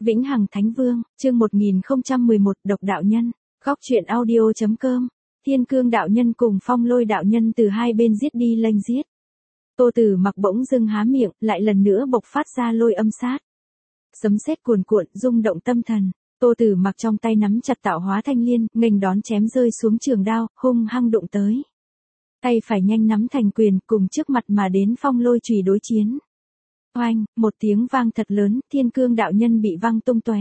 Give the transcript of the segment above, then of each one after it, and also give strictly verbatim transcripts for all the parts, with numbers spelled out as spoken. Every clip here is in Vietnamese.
Vĩnh Hằng Thánh Vương, chương một nghìn không trăm mười một, Độc Đạo Nhân, Góc truyện audio chấm com. Thiên Cương đạo nhân cùng Phong Lôi đạo nhân từ hai bên giết đi lênh giết. Tô Tử Mặc bỗng dưng há miệng, lại lần nữa bộc phát ra lôi âm sát. Sấm sét cuồn cuộn, rung động tâm thần. Tô Tử Mặc trong tay nắm chặt tạo hóa thanh liên, nghênh đón chém rơi xuống trường đao, hung hăng đụng tới. Tay phải nhanh nắm thành quyền, cùng trước mặt mà đến Phong Lôi chùy đối chiến. Oanh, một tiếng vang thật lớn, Thiên Cương đạo nhân bị văng tung tóe.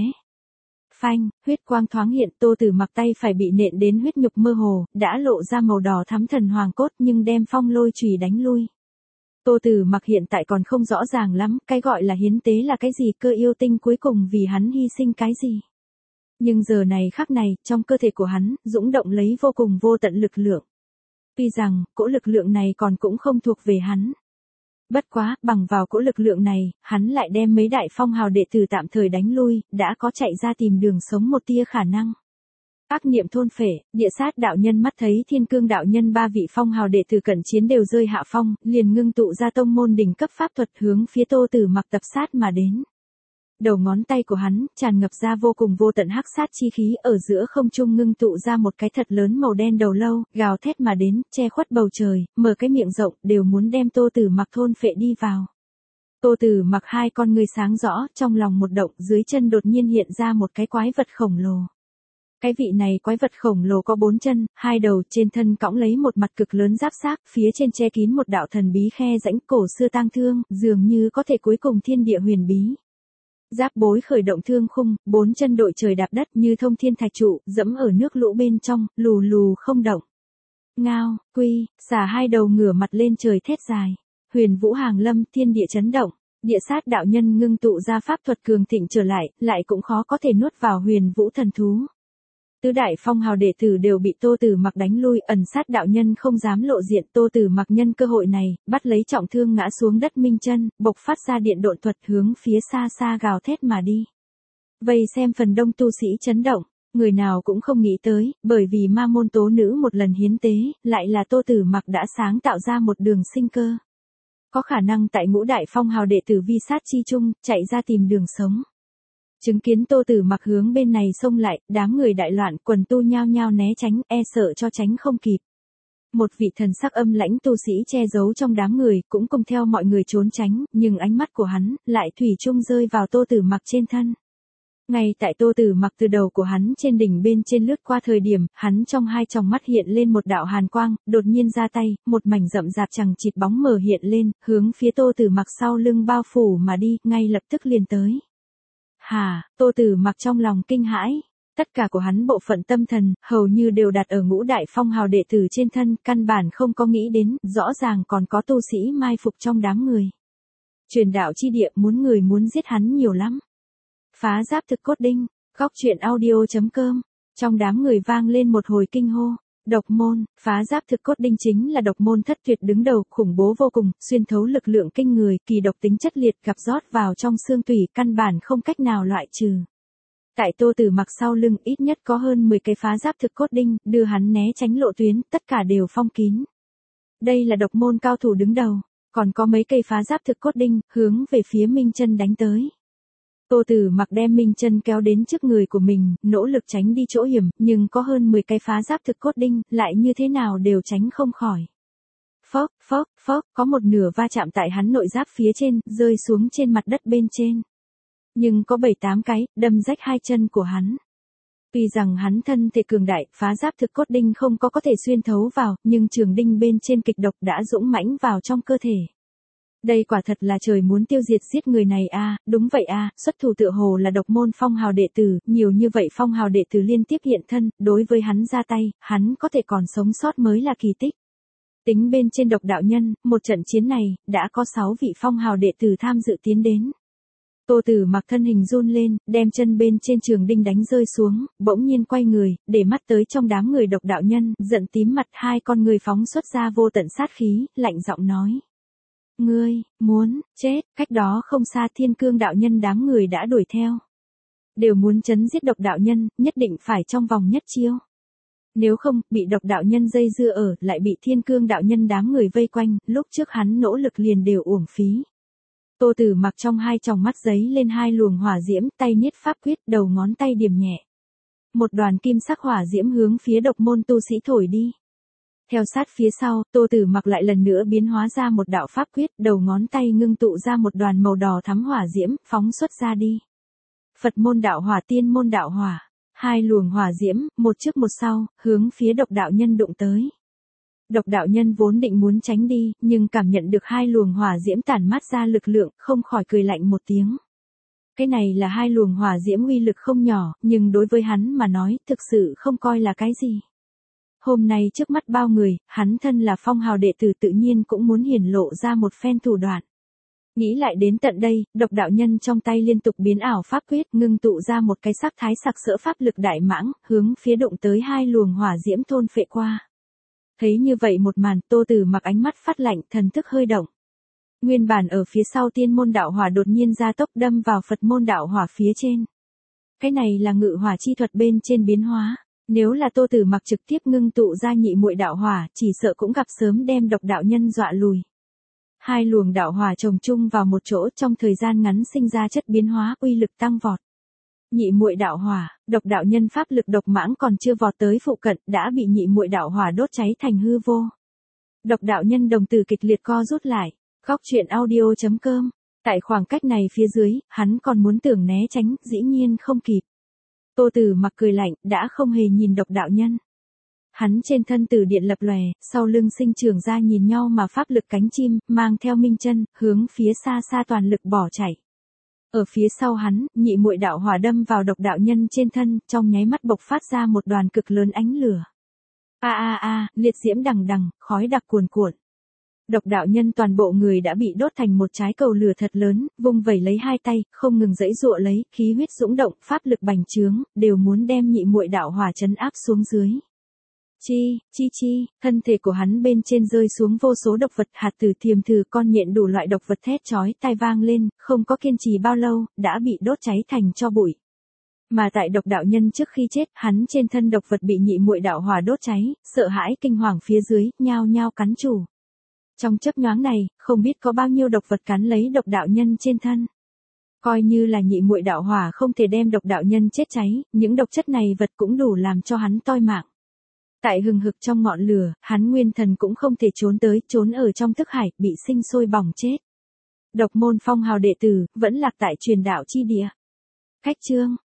Phanh, huyết quang thoáng hiện, Tô Tử Mặc tay phải bị nện đến huyết nhục mơ hồ, đã lộ ra màu đỏ thắm thần hoàng cốt nhưng đem Phong Lôi chùy đánh lui. Tô Tử Mặc hiện tại còn không rõ ràng lắm, cái gọi là hiến tế là cái gì, cơ yêu tinh cuối cùng vì hắn hy sinh cái gì. Nhưng giờ này khắc này, trong cơ thể của hắn, dũng động lấy vô cùng vô tận lực lượng. Tuy rằng, cỗ lực lượng này còn cũng không thuộc về hắn. Bất quá, bằng vào cỗ lực lượng này, hắn lại đem mấy đại phong hào đệ tử tạm thời đánh lui, đã có chạy ra tìm đường sống một tia khả năng. Ác niệm thôn phệ, địa sát đạo nhân mắt thấy Thiên Cương đạo nhân ba vị phong hào đệ tử cận chiến đều rơi hạ phong, liền ngưng tụ ra tông môn đỉnh cấp pháp thuật hướng phía Tô Tử Mặc tập sát mà đến. Đầu ngón tay của hắn, tràn ngập ra vô cùng vô tận hắc sát chi khí, ở giữa không trung ngưng tụ ra một cái thật lớn màu đen đầu lâu, gào thét mà đến, che khuất bầu trời, mở cái miệng rộng, đều muốn đem Tô Tử Mặc thôn phệ đi vào. Tô Tử Mặc hai con ngươi sáng rõ, trong lòng một động, dưới chân đột nhiên hiện ra một cái quái vật khổng lồ. Cái vị này quái vật khổng lồ có bốn chân, hai đầu, trên thân cõng lấy một mặt cực lớn giáp xác, phía trên che kín một đạo thần bí khe rãnh cổ xưa tang thương, dường như có thể cuối cùng thiên địa huyền bí. Giáp bối khởi động thương khung, bốn chân đội trời đạp đất như thông thiên thạch trụ, dẫm ở nước lũ bên trong, lù lù không động. Ngao, quy, xà hai đầu ngửa mặt lên trời thét dài. Huyền vũ hàng lâm, thiên địa chấn động. Địa sát đạo nhân ngưng tụ ra pháp thuật cường thịnh trở lại, lại cũng khó có thể nuốt vào huyền vũ thần thú. Tứ đại phong hào đệ tử đều bị Tô Tử Mặc đánh lui, ẩn sát đạo nhân không dám lộ diện. Tô Tử Mặc nhân cơ hội này, bắt lấy trọng thương ngã xuống đất minh chân, bộc phát ra điện độn thuật hướng phía xa xa gào thét mà đi. Vây xem phần đông tu sĩ chấn động, người nào cũng không nghĩ tới, bởi vì ma môn tố nữ một lần hiến tế, lại là Tô Tử Mặc đã sáng tạo ra một đường sinh cơ. Có khả năng tại ngũ đại phong hào đệ tử vi sát chi chung, chạy ra tìm đường sống. Chứng kiến Tô Tử Mặc hướng bên này xông lại, đám người đại loạn, quần tu nhao nhao né tránh, e sợ cho tránh không kịp. Một vị thần sắc âm lãnh tu sĩ che giấu trong đám người, cũng cùng theo mọi người trốn tránh, nhưng ánh mắt của hắn, lại thủy chung rơi vào Tô Tử Mặc trên thân. Ngay tại Tô Tử Mặc từ đầu của hắn trên đỉnh bên trên lướt qua thời điểm, hắn trong hai tròng mắt hiện lên một đạo hàn quang, đột nhiên ra tay, một mảnh rậm rạp chằng chịt bóng mờ hiện lên, hướng phía Tô Tử Mặc sau lưng bao phủ mà đi, ngay lập tức liền tới. Hà, Tô Tử Mặc trong lòng kinh hãi, tất cả của hắn bộ phận tâm thần, hầu như đều đặt ở ngũ đại phong hào đệ tử trên thân, căn bản không có nghĩ đến, rõ ràng còn có tu sĩ mai phục trong đám người. Truyền đạo chi địa muốn người muốn giết hắn nhiều lắm. Phá giáp thực cốt đinh, góc truyện audio chấm com, trong đám người vang lên một hồi kinh hô. Độc môn, phá giáp thực cốt đinh chính là độc môn thất tuyệt đứng đầu, khủng bố vô cùng, xuyên thấu lực lượng kinh người, kỳ độc tính chất liệt, gặp rót vào trong xương tủy, căn bản không cách nào loại trừ. Tại Tô Tử Mặc sau lưng ít nhất có hơn mười cái phá giáp thực cốt đinh, đưa hắn né tránh lộ tuyến, tất cả đều phong kín. Đây là độc môn cao thủ đứng đầu, còn có mấy cây phá giáp thực cốt đinh, hướng về phía Minh Chân đánh tới. Tô Tử Mặc đem Minh Chân kéo đến trước người của mình, nỗ lực tránh đi chỗ hiểm, nhưng có hơn mười cái phá giáp thực cốt đinh, lại như thế nào đều tránh không khỏi. Phốc, phốc, phốc, có một nửa va chạm tại hắn nội giáp phía trên, rơi xuống trên mặt đất bên trên. Nhưng có bảy tám cái, đâm rách hai chân của hắn. Tuy rằng hắn thân thể cường đại, phá giáp thực cốt đinh không có có thể xuyên thấu vào, nhưng trường đinh bên trên kịch độc đã dũng mãnh vào trong cơ thể. Đây quả thật là trời muốn tiêu diệt giết người này a, à, đúng vậy a, à, xuất thủ tựa hồ là độc môn phong hào đệ tử, nhiều như vậy phong hào đệ tử liên tiếp hiện thân, đối với hắn ra tay, hắn có thể còn sống sót mới là kỳ tích. Tính bên trên độc đạo nhân, một trận chiến này, đã có sáu vị phong hào đệ tử tham dự tiến đến. Tô Tử Mặc thân hình run lên, đem chân bên trên trường đinh đánh rơi xuống, bỗng nhiên quay người, để mắt tới trong đám người độc đạo nhân, giận tím mặt, hai con người phóng xuất ra vô tận sát khí, lạnh giọng nói. Ngươi, muốn, chết, cách đó không xa Thiên Cương đạo nhân đám người đã đuổi theo. Đều muốn chấn giết độc đạo nhân, nhất định phải trong vòng nhất chiêu. Nếu không, bị độc đạo nhân dây dưa ở, lại bị Thiên Cương đạo nhân đám người vây quanh, lúc trước hắn nỗ lực liền đều uổng phí. Tô Tử Mặc trong hai tròng mắt giấy lên hai luồng hỏa diễm, tay niết pháp quyết, đầu ngón tay điểm nhẹ. Một đoàn kim sắc hỏa diễm hướng phía độc môn tu sĩ thổi đi. Theo sát phía sau, Tô Tử Mặc lại lần nữa biến hóa ra một đạo pháp quyết, đầu ngón tay ngưng tụ ra một đoàn màu đỏ thắm hỏa diễm, phóng xuất ra đi. Phật môn đạo hỏa, tiên môn đạo hỏa, hai luồng hỏa diễm, một trước một sau, hướng phía độc đạo nhân đụng tới. Độc đạo nhân vốn định muốn tránh đi, nhưng cảm nhận được hai luồng hỏa diễm tản mát ra lực lượng, không khỏi cười lạnh một tiếng. Cái này là hai luồng hỏa diễm uy lực không nhỏ, nhưng đối với hắn mà nói, thực sự không coi là cái gì. Hôm nay trước mắt bao người, hắn thân là phong hào đệ tử tự nhiên cũng muốn hiển lộ ra một phen thủ đoạn. Nghĩ lại đến tận đây, độc đạo nhân trong tay liên tục biến ảo pháp quyết, ngưng tụ ra một cái sắc thái sặc sỡ pháp lực đại mãng, hướng phía đụng tới hai luồng hỏa diễm thôn phệ qua. Thấy như vậy một màn, Tô Tử Mặc ánh mắt phát lạnh, thần thức hơi động. Nguyên bản ở phía sau tiên môn đạo hỏa đột nhiên gia tốc đâm vào Phật môn đạo hỏa phía trên. Cái này là ngự hỏa chi thuật bên trên biến hóa. Nếu là Tô Tử Mặc trực tiếp ngưng tụ ra nhị muội đạo hỏa, chỉ sợ cũng gặp sớm đem độc đạo nhân dọa lùi. Hai luồng đạo hỏa chồng chung vào một chỗ, trong thời gian ngắn sinh ra chất biến hóa, uy lực tăng vọt. Nhị muội đạo hỏa, độc đạo nhân pháp lực độc mãng còn chưa vọt tới phụ cận, đã bị nhị muội đạo hỏa đốt cháy thành hư vô. Độc đạo nhân đồng tử kịch liệt co rút lại. Góc truyện audio chấm com. Tại khoảng cách này phía dưới, hắn còn muốn tưởng né tránh, dĩ nhiên không kịp. Tô Tử Mặc cười lạnh, đã không hề nhìn độc đạo nhân. Hắn trên thân tử điện lập lòe, sau lưng sinh trưởng ra nhìn nhau mà pháp lực cánh chim, mang theo minh chân, hướng phía xa xa toàn lực bỏ chạy. Ở phía sau hắn, nhị muội đạo hỏa đâm vào độc đạo nhân trên thân, trong nháy mắt bộc phát ra một đoàn cực lớn ánh lửa. A a a, liệt diễm đằng đằng, khói đặc cuồn cuộn. Độc đạo nhân toàn bộ người đã bị đốt thành một trái cầu lửa thật lớn, vung vẩy lấy hai tay, không ngừng giãy giụa lấy, khí huyết dũng động, pháp lực bành trướng, đều muốn đem nhị muội đạo hỏa trấn áp xuống dưới. Chi, chi chi, thân thể của hắn bên trên rơi xuống vô số độc vật, hạt tử, thiềm thử, con nhện, đủ loại độc vật thét chói tai vang lên, không có kiên trì bao lâu, đã bị đốt cháy thành tro bụi. Mà tại độc đạo nhân trước khi chết, hắn trên thân độc vật bị nhị muội đạo hỏa đốt cháy, sợ hãi kinh hoàng phía dưới, nhao nhao cắn chủ. Trong chớp nhoáng này, không biết có bao nhiêu độc vật cắn lấy độc đạo nhân trên thân. Coi như là nhị muội đạo hỏa không thể đem độc đạo nhân chết cháy, những độc chất này vật cũng đủ làm cho hắn toi mạng. Tại hừng hực trong ngọn lửa, hắn nguyên thần cũng không thể trốn tới, trốn ở trong thức hải, bị sinh sôi bỏng chết. Độc môn phong hào đệ tử, vẫn lạc tại truyền đạo chi địa. Khách chương.